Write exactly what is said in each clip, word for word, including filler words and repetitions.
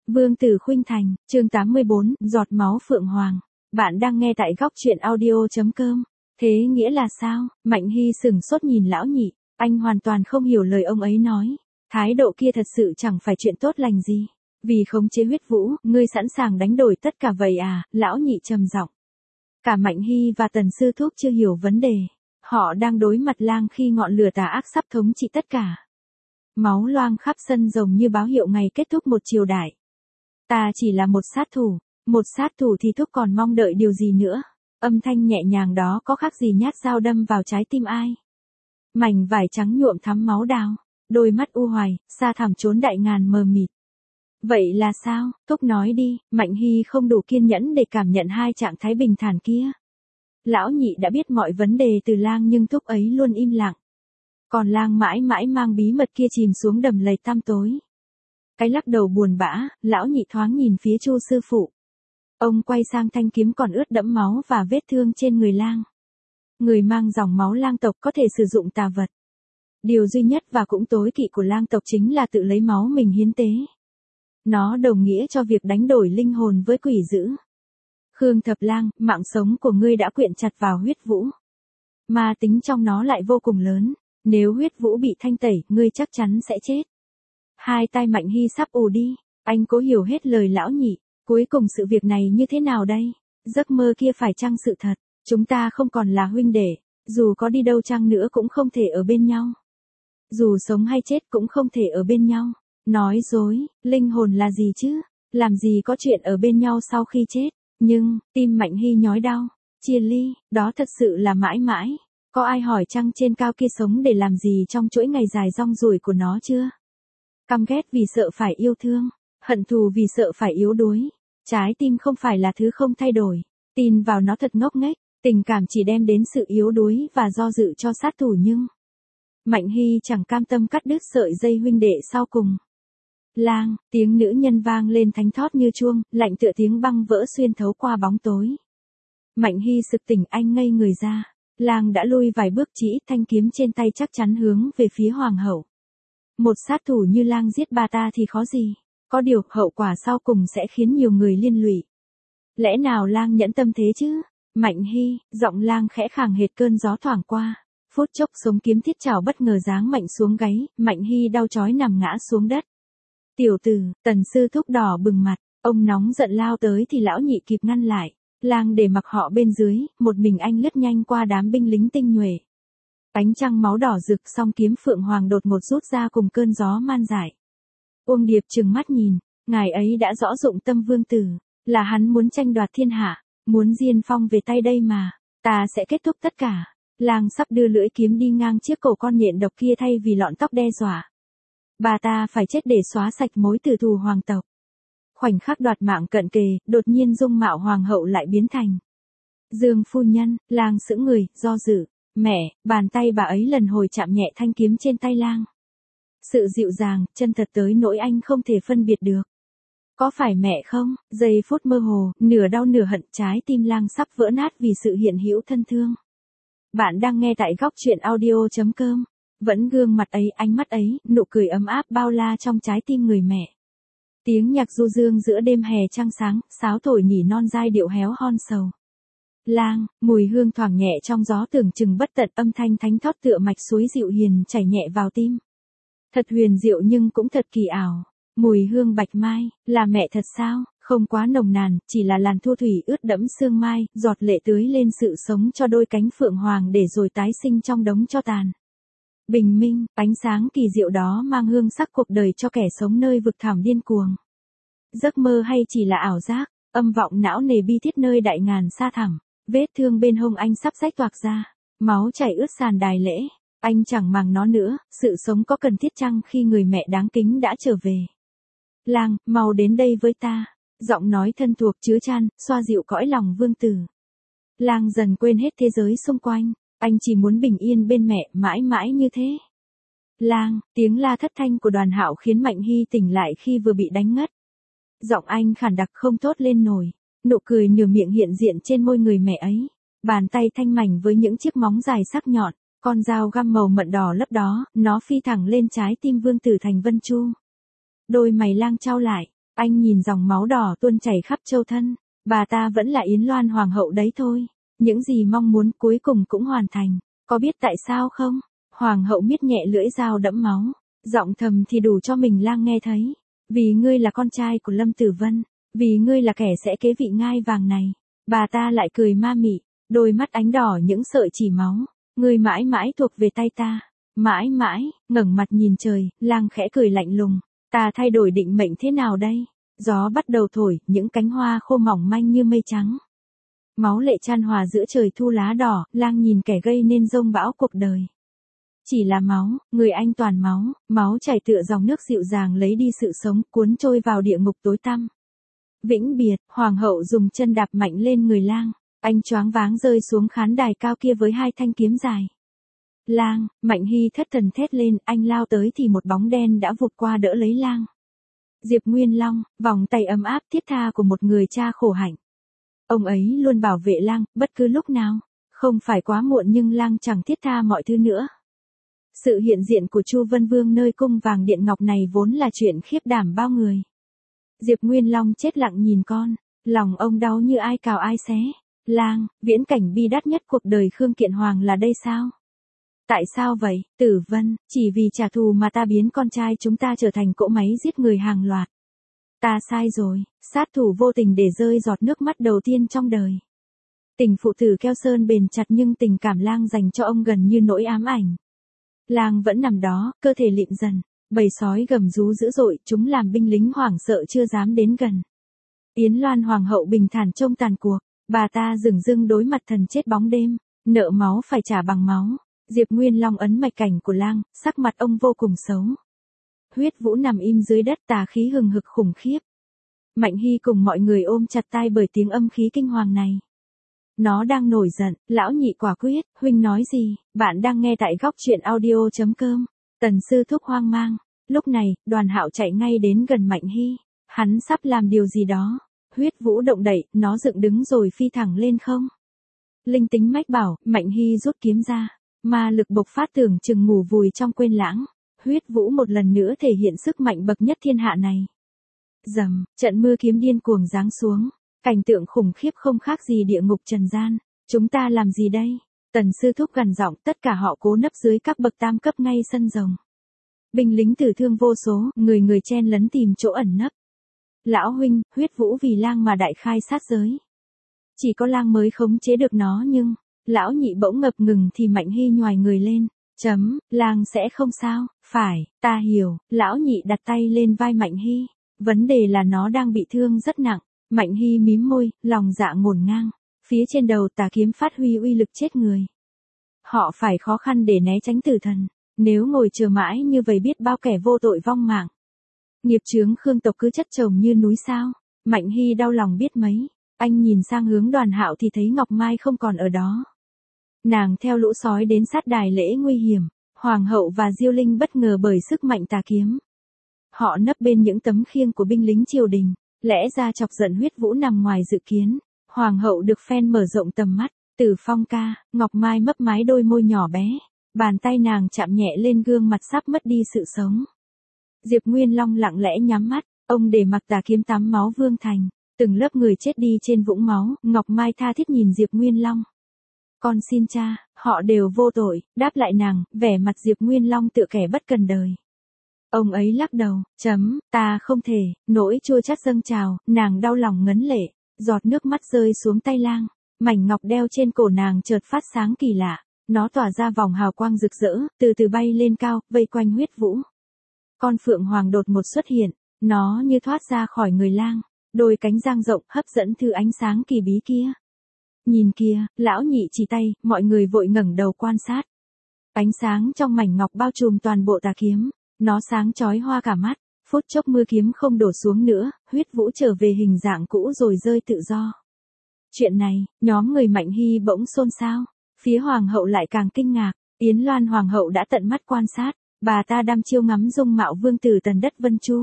Vương tử khuynh thành, chương tám mươi bốn, giọt máu phượng hoàng. Bạn đang nghe tại góc truyện audio.com. Thế nghĩa là sao? Mạnh Hy sửng sốt nhìn lão nhị, anh hoàn toàn không hiểu lời ông ấy nói. Thái độ kia thật sự chẳng phải chuyện tốt lành gì. Vì khống chế huyết vũ, ngươi sẵn sàng đánh đổi tất cả vậy à? Lão nhị trầm giọng. Cả Mạnh Hy và Tần Sư Thúc chưa hiểu vấn đề. Họ đang đối mặt lang khi ngọn lửa tà ác sắp thống trị tất cả. Máu loang khắp sân rồng như báo hiệu ngày kết thúc một triều đại. Ta chỉ là một sát thủ, một sát thủ thì Thúc còn mong đợi điều gì nữa? Âm thanh nhẹ nhàng đó có khác gì nhát dao đâm vào trái tim ai? Mảnh vải trắng nhuộm thắm máu đào, đôi mắt u hoài, xa thẳm chốn đại ngàn mờ mịt. Vậy là sao? Thúc nói đi. Mạnh Hy không đủ kiên nhẫn để cảm nhận hai trạng thái bình thản kia. Lão nhị đã biết mọi vấn đề từ lang nhưng Thúc ấy luôn im lặng. Còn lang mãi mãi mang bí mật kia chìm xuống đầm lầy tăm tối. Cái lắc đầu buồn bã, lão nhị thoáng nhìn phía Chu sư phụ. Ông quay sang thanh kiếm còn ướt đẫm máu và vết thương trên người lang. Người mang dòng máu lang tộc có thể sử dụng tà vật. Điều duy nhất và cũng tối kỵ của lang tộc chính là tự lấy máu mình hiến tế. Nó đồng nghĩa cho việc đánh đổi linh hồn với quỷ dữ. Khương Thập Lang, mạng sống của ngươi đã quyện chặt vào huyết vũ. Ma tính trong nó lại vô cùng lớn. Nếu huyết vũ bị thanh tẩy, ngươi chắc chắn sẽ chết. Hai tai Mạnh Hy sắp ù đi. Anh cố hiểu hết lời lão nhị. Cuối cùng sự việc này như thế nào đây? Giấc mơ kia phải chăng sự thật? Chúng ta không còn là huynh đệ. Dù có đi đâu chăng nữa cũng không thể ở bên nhau. Dù sống hay chết cũng không thể ở bên nhau. Nói dối, linh hồn là gì chứ? Làm gì có chuyện ở bên nhau sau khi chết? Nhưng, tim Mạnh Hy nhói đau. Chia ly, đó thật sự là mãi mãi. Có ai hỏi chăng trên cao kia sống để làm gì trong chuỗi ngày dài rong ruổi của nó chưa? Căm ghét vì sợ phải yêu thương, hận thù vì sợ phải yếu đuối. Trái tim không phải là thứ không thay đổi, tin vào nó thật ngốc nghếch, tình cảm chỉ đem đến sự yếu đuối và do dự cho sát thủ nhưng... Mạnh Hy chẳng cam tâm cắt đứt sợi dây huynh đệ sau cùng. Lang, tiếng nữ nhân vang lên thánh thót như chuông, lạnh tựa tiếng băng vỡ xuyên thấu qua bóng tối. Mạnh Hy sực tỉnh anh ngây người ra. Lang đã lui vài bước chỉ thanh kiếm trên tay chắc chắn hướng về phía hoàng hậu. Một sát thủ như lang giết bà ta thì khó gì. Có điều hậu quả sau cùng sẽ khiến nhiều người liên lụy. Lẽ nào lang nhẫn tâm thế chứ? Mạnh Hy, giọng lang khẽ khàng hệt cơn gió thoảng qua. Phút chốc sống kiếm thiết chảo bất ngờ giáng mạnh xuống gáy, Mạnh Hy đau chói nằm ngã xuống đất. Tiểu tử, Tần Sư Thúc đỏ bừng mặt, ông nóng giận lao tới thì lão nhị kịp ngăn lại. Lang để mặc họ bên dưới, một mình anh lướt nhanh qua đám binh lính tinh nhuệ. Ánh trăng máu đỏ rực song kiếm phượng hoàng đột ngột rút ra cùng cơn gió man dại. Uông Điệp trừng mắt nhìn, ngài ấy đã rõ dụng tâm vương tử, là hắn muốn tranh đoạt thiên hạ, muốn diên phong về tay đây mà, ta sẽ kết thúc tất cả. Lang sắp đưa lưỡi kiếm đi ngang chiếc cổ con nhện độc kia thay vì lọn tóc đe dọa. Bà ta phải chết để xóa sạch mối tử thù hoàng tộc. Khoảnh khắc đoạt mạng cận kề, đột nhiên dung mạo hoàng hậu lại biến thành Dương phu nhân. Lang sững người, do dự. Mẹ, bàn tay bà ấy lần hồi chạm nhẹ thanh kiếm trên tay lang. Sự dịu dàng, chân thật tới nỗi anh không thể phân biệt được. Có phải mẹ không? Giây phút mơ hồ, nửa đau nửa hận, trái tim lang sắp vỡ nát vì sự hiện hữu thân thương. Bạn đang nghe tại góc truyện audio.com. Vẫn gương mặt ấy, ánh mắt ấy, nụ cười ấm áp bao la trong trái tim người mẹ. Tiếng nhạc du dương giữa đêm hè trăng sáng, sáo thổi nhỉ non giai điệu héo hon sầu. Lang, mùi hương thoảng nhẹ trong gió tưởng chừng bất tận, âm thanh thánh thót tựa mạch suối dịu hiền chảy nhẹ vào tim. Thật huyền diệu nhưng cũng thật kỳ ảo. Mùi hương bạch mai, là mẹ thật sao? Không quá nồng nàn, chỉ là làn thu thủy ướt đẫm sương mai, giọt lệ tưới lên sự sống cho đôi cánh phượng hoàng để rồi tái sinh trong đống tro tàn. Bình minh, ánh sáng kỳ diệu đó mang hương sắc cuộc đời cho kẻ sống nơi vực thẳm điên cuồng. Giấc mơ hay chỉ là ảo giác, âm vọng não nề bi thiết nơi đại ngàn xa thẳm. Vết thương bên hông anh sắp rách toạc ra, máu chảy ướt sàn đài lễ. Anh chẳng màng nó nữa, sự sống có cần thiết chăng khi người mẹ đáng kính đã trở về. Lang, mau đến đây với ta. Giọng nói thân thuộc chứa chan, xoa dịu cõi lòng vương tử. Lang dần quên hết thế giới xung quanh. Anh chỉ muốn bình yên bên mẹ, mãi mãi như thế. Lang, tiếng la thất thanh của Đoàn Hạo khiến Mạnh Hy tỉnh lại khi vừa bị đánh ngất. Giọng anh khản đặc không thốt lên nổi. Nụ cười nửa miệng hiện diện trên môi người mẹ ấy. Bàn tay thanh mảnh với những chiếc móng dài sắc nhọn. Con dao găm màu mận đỏ lấp đó, nó phi thẳng lên trái tim vương tử Thành Vân Chu. Đôi mày Lang chau lại. Anh nhìn dòng máu đỏ tuôn chảy khắp châu thân, bà ta vẫn là Yến Loan hoàng hậu đấy thôi. Những gì mong muốn cuối cùng cũng hoàn thành, có biết tại sao không? Hoàng hậu miết nhẹ lưỡi dao đẫm máu, giọng thầm thì đủ cho mình lang nghe thấy. Vì ngươi là con trai của Lâm Tử Vân, vì ngươi là kẻ sẽ kế vị ngai vàng này. Bà ta lại cười ma mị, đôi mắt ánh đỏ những sợi chỉ máu. Ngươi mãi mãi thuộc về tay ta. Mãi mãi, ngẩng mặt nhìn trời, lang khẽ cười lạnh lùng. Ta thay đổi định mệnh thế nào đây? Gió bắt đầu thổi, những cánh hoa khô mỏng manh như mây trắng. Máu lệ chan hòa giữa trời thu lá đỏ, lang nhìn kẻ gây nên dông bão cuộc đời. Chỉ là máu, người anh toàn máu, máu chảy tựa dòng nước dịu dàng lấy đi sự sống, cuốn trôi vào địa ngục tối tăm. Vĩnh biệt, hoàng hậu dùng chân đạp mạnh lên người lang, anh choáng váng rơi xuống khán đài cao kia với hai thanh kiếm dài. Lang, Mạnh Hy thất thần thét lên, anh lao tới thì một bóng đen đã vụt qua đỡ lấy lang. Diệp Nguyên Long, vòng tay ấm áp thiết tha của một người cha khổ hạnh. Ông ấy luôn bảo vệ lang, bất cứ lúc nào. Không phải quá muộn nhưng lang chẳng thiết tha mọi thứ nữa. Sự hiện diện của Chu Vân Vương nơi cung vàng điện ngọc này vốn là chuyện khiếp đảm bao người. Diệp Nguyên Long chết lặng nhìn con, lòng ông đau như ai cào ai xé. Lang, viễn cảnh bi đát nhất cuộc đời Khương Kiện Hoàng là đây sao? Tại sao vậy, Tử Vân, chỉ vì trả thù mà ta biến con trai chúng ta trở thành cỗ máy giết người hàng loạt. Ta sai rồi, sát thủ vô tình để rơi giọt nước mắt đầu tiên trong đời. Tình phụ tử keo sơn bền chặt nhưng tình cảm lang dành cho ông gần như nỗi ám ảnh. Lang vẫn nằm đó, cơ thể lịm dần, bầy sói gầm rú dữ dội, chúng làm binh lính hoảng sợ chưa dám đến gần. Yến Loan hoàng hậu bình thản trông tàn cuộc, bà ta dửng dưng đối mặt thần chết bóng đêm, nợ máu phải trả bằng máu. Diệp Nguyên Long ấn mạch cảnh của lang, sắc mặt ông vô cùng xấu. Huyết Vũ nằm im dưới đất tà khí hừng hực khủng khiếp. Mạnh Hy cùng mọi người ôm chặt tai bởi tiếng âm khí kinh hoàng này. Nó đang nổi giận, lão nhị quả quyết, huynh nói gì, bạn đang nghe tại góc truyện audio chấm com. Tần sư thúc hoang mang. Lúc này, Đoàn Hạo chạy ngay đến gần Mạnh Hy. Hắn sắp làm điều gì đó. Huyết Vũ động đậy, nó dựng đứng rồi phi thẳng lên không. Linh tính mách bảo, Mạnh Hy rút kiếm ra. Ma lực bộc phát tưởng chừng ngủ vùi trong quên lãng. Huyết Vũ một lần nữa thể hiện sức mạnh bậc nhất thiên hạ này. Rầm, trận mưa kiếm điên cuồng giáng xuống. Cảnh tượng khủng khiếp không khác gì địa ngục trần gian. Chúng ta làm gì đây? Tần sư thúc gằn giọng, tất cả họ cố nấp dưới các bậc tam cấp ngay sân rồng. Binh lính tử thương vô số, người người chen lấn tìm chỗ ẩn nấp. Lão huynh, Huyết Vũ vì lang mà đại khai sát giới. Chỉ có lang mới khống chế được nó nhưng, lão nhị bỗng ngập ngừng thì Mạnh Hy nhoài người lên. Chấm, lang sẽ không sao, phải, ta hiểu, lão nhị đặt tay lên vai Mạnh Hy. Vấn đề là nó đang bị thương rất nặng. Mạnh Hy mím môi, lòng dạ ngổn ngang. Phía trên đầu tà kiếm phát huy uy lực chết người. Họ phải khó khăn để né tránh tử thần. Nếu ngồi chờ mãi như vậy biết bao kẻ vô tội vong mạng. Nghiệp chướng Khương tộc cứ chất chồng như núi sao. Mạnh Hy đau lòng biết mấy. Anh nhìn sang hướng Đoàn Hạo thì thấy Ngọc Mai không còn ở đó. Nàng theo lũ sói đến sát đài lễ nguy hiểm. Hoàng hậu và Diêu Linh bất ngờ bởi sức mạnh tà kiếm. Họ nấp bên những tấm khiêng của binh lính triều đình. Lẽ ra chọc giận Huyết Vũ nằm ngoài dự kiến. Hoàng hậu được phen mở rộng tầm mắt. Tử Phong ca, Ngọc Mai mấp mái đôi môi nhỏ bé. Bàn tay nàng chạm nhẹ lên gương mặt sắp mất đi sự sống. Diệp Nguyên Long lặng lẽ nhắm mắt. Ông để mặc tà kiếm tắm máu vương thành. Từng lớp người chết đi trên vũng máu. Ngọc Mai tha thiết nhìn Diệp Nguyên Long. Con xin cha, họ đều vô tội. Đáp lại nàng, vẻ mặt Diệp Nguyên Long tựa kẻ bất cần đời. Ông ấy lắc đầu, chấm, ta không thể, nỗi chua chát dâng trào, nàng đau lòng ngấn lệ, giọt nước mắt rơi xuống tay lang, mảnh ngọc đeo trên cổ nàng chợt phát sáng kỳ lạ, nó tỏa ra vòng hào quang rực rỡ, từ từ bay lên cao, vây quanh Huyết Vũ. Con phượng hoàng đột một xuất hiện, nó như thoát ra khỏi người lang, đôi cánh dang rộng hấp dẫn thứ ánh sáng kỳ bí kia. Nhìn kia, lão nhị chỉ tay, mọi người vội ngẩng đầu quan sát. Ánh sáng trong mảnh ngọc bao trùm toàn bộ tà kiếm. Nó sáng chói hoa cả mắt, phút chốc mưa kiếm không đổ xuống nữa, Huyết Vũ trở về hình dạng cũ rồi rơi tự do. Chuyện này, nhóm người Mạnh Hy bỗng xôn xao, phía hoàng hậu lại càng kinh ngạc, Yến Loan hoàng hậu đã tận mắt quan sát, bà ta đăm chiêu ngắm dung mạo vương tử Tần Đất Vân Chu.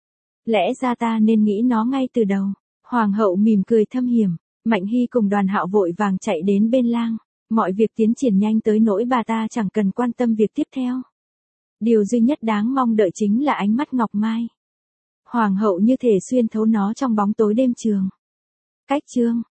Lẽ ra ta nên nghĩ nó ngay từ đầu. Hoàng hậu mỉm cười thâm hiểm, Mạnh Hy cùng Đoàn Hạo vội vàng chạy đến bên lang, mọi việc tiến triển nhanh tới nỗi bà ta chẳng cần quan tâm việc tiếp theo. Điều duy nhất đáng mong đợi chính là ánh mắt Ngọc Mai. Hoàng hậu như thể xuyên thấu nó trong bóng tối đêm trường. Cách chương